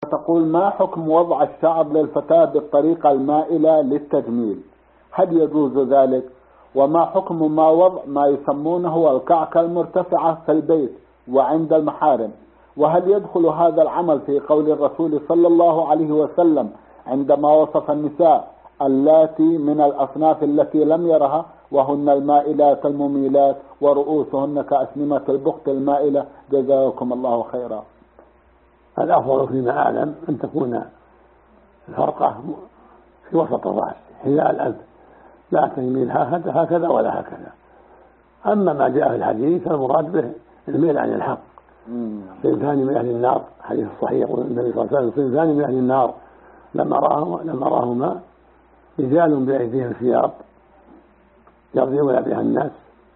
تقول: ما حكم وضع الشعر للفتاة بالطريقة المائلة للتجميل؟ هل يجوز ذلك؟ وما حكم وضع ما يسمونه الكعكة المرتفعة في البيت وعند المحارم؟ وهل يدخل هذا العمل في قول الرسول صلى الله عليه وسلم عندما وصف النساء اللاتي من الأصناف التي لم يرها وهن المائلات المميلات ورؤوسهن كأسنمة البخت المائلة؟ جزاكم الله خيرا. الأفضل فيما أعلم أن تكون الفرقة في وسط الرأس حذاء الأنف، لا تميل هكذا ولا هكذا. أما ما جاء في الحديث فالمراد به الميل عن الحق. صنفان من أهل النار، حديث الصحيح يقول النبي صلى الله عليه وسلم: صنفان من أهل النار لما راهما رجال بأيديهم ثياب يرضون بها الناس،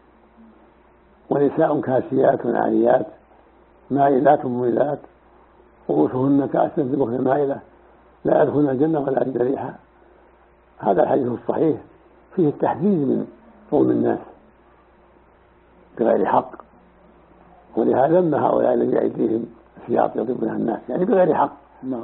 ونساء كاسيات عاريات مائلات مميلات رؤوسهن كأسنمة البخت المائلة لا يدخلن الجنة ولا يجد ريحها. هذا الحديث الصحيح فيه التحذير من ظلم الناس بغير حق، ولهذا لما هؤلاء الذين بأيديهم ثياب يضربونها الناس يعني بغير حق،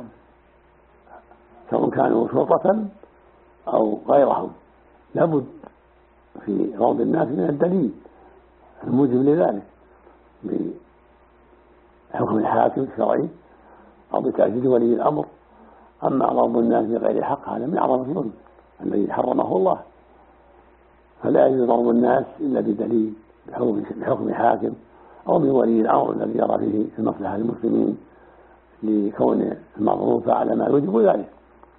سواء كانوا شرطة أو غيرهم، لابد في غض الناس من الدليل الموجب لذلك بحكم الحاكم الشرعي أو بتأكيد ولي الأمر. أما غض الناس بغير حق هذا من أعظم الظلم الذي حرمه الله، فلا يجوز ضرب الناس إلا بدليل بحكم حاكم أو من ولي الأمر الذي يرى فيه المصلحة للمسلمين لكون المظلوم فعل ما يوجب ذلك.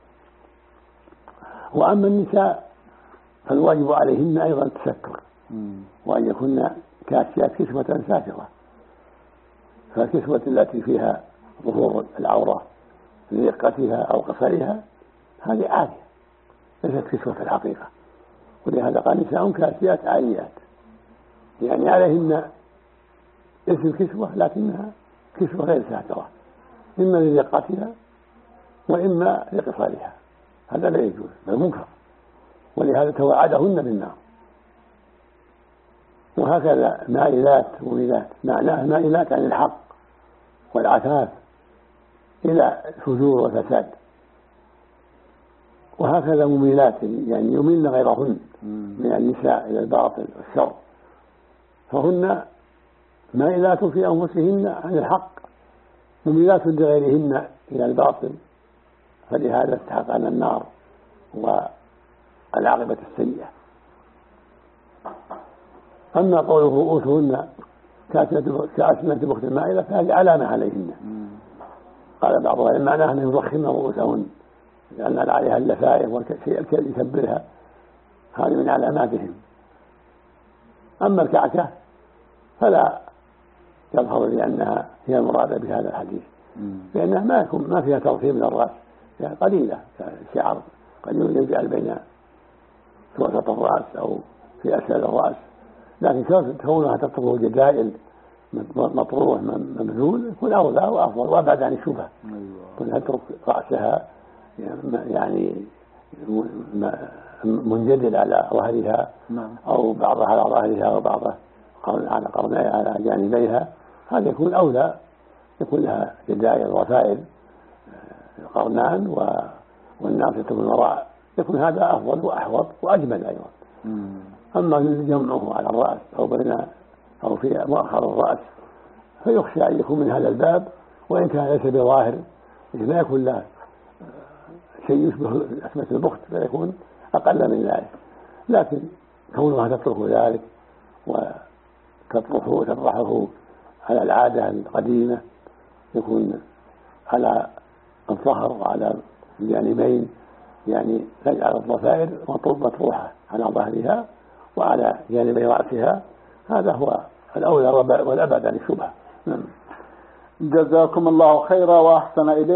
وأما النساء فالواجب عليهن أيضا التستر، وأن يكن كاسيات كسوة ساترة، فالكسوة التي فيها ظهور العورة لرقتها أو قصرها هذه عارية ليست كسوة في الحقيقة، ولهذا قال: نساء كاسيات عاريات، يعني عليهن اسم كسوة لكنها كسوة غير ساترة، إما لرقتها وإما لقصرها، هذا لا يجوز بل منكر، ولهذا توعدهن بالنار. وهكذا مائلات مميلات معناه مائلات عن الحق والعفاف إلى فجور وفساد، وهكذا مميلات يعني يميلن غيرهن من النساء إلى الباطل والشر، فهن مائلات في أنفسهن عن الحق مميلات لغيرهن إلى الباطل، فلهذا استحقن النار والعاقبة السيئة. أما قوله رؤوسهن كأسنمة البخت المائلة فهذه علامة عليهن، قال بعض العلماء معناه أن يضخمن رؤوسهن لأن عليها اللفائف والشيء الكل يكبرها، هذه من علاماتهم. أما الكعكة فلا يظهر لأنها هي المرادة بهذا الحديث، لأنها ما فيها تضخيم من الرأس، فيها قليلة شعر قليل يجعل بين وسط الرأس أو في أسفل الرأس، لكن كونها تطرق جدائل مطروح مبذول يكون أولى وأفضل وأبعد عن الشبهة. كونها تترك رأسها يعني منجدل على ظهرها أو بعضها على ظهرها وبعضها على قرنيها على جانبيها، هذا يكون أولى، يكون لها جدائل وفائل القرنان والناصية من وراء، يكون هذا أفضل وأحوط وأجمل أيضا. أما جمعه على الرأس أو في مؤخر الرأس فيخشى أن يكون من هذا الباب، وإن كان ليس بظاهر لا يكون له شيء يشبه أسمة البخت فيكون أقل من ذلك، لكن كونها تترك ذلك وتطرحه على العادة القديمة يكون على الظهر وعلى الجانبين، يعني تجعل الضفائر مطروحة على ظهرها وعلى جانبي رأسها، هذا هو الأولى والأبعد عن الشبهة. جزاكم الله خيرا وأحسن إليكم.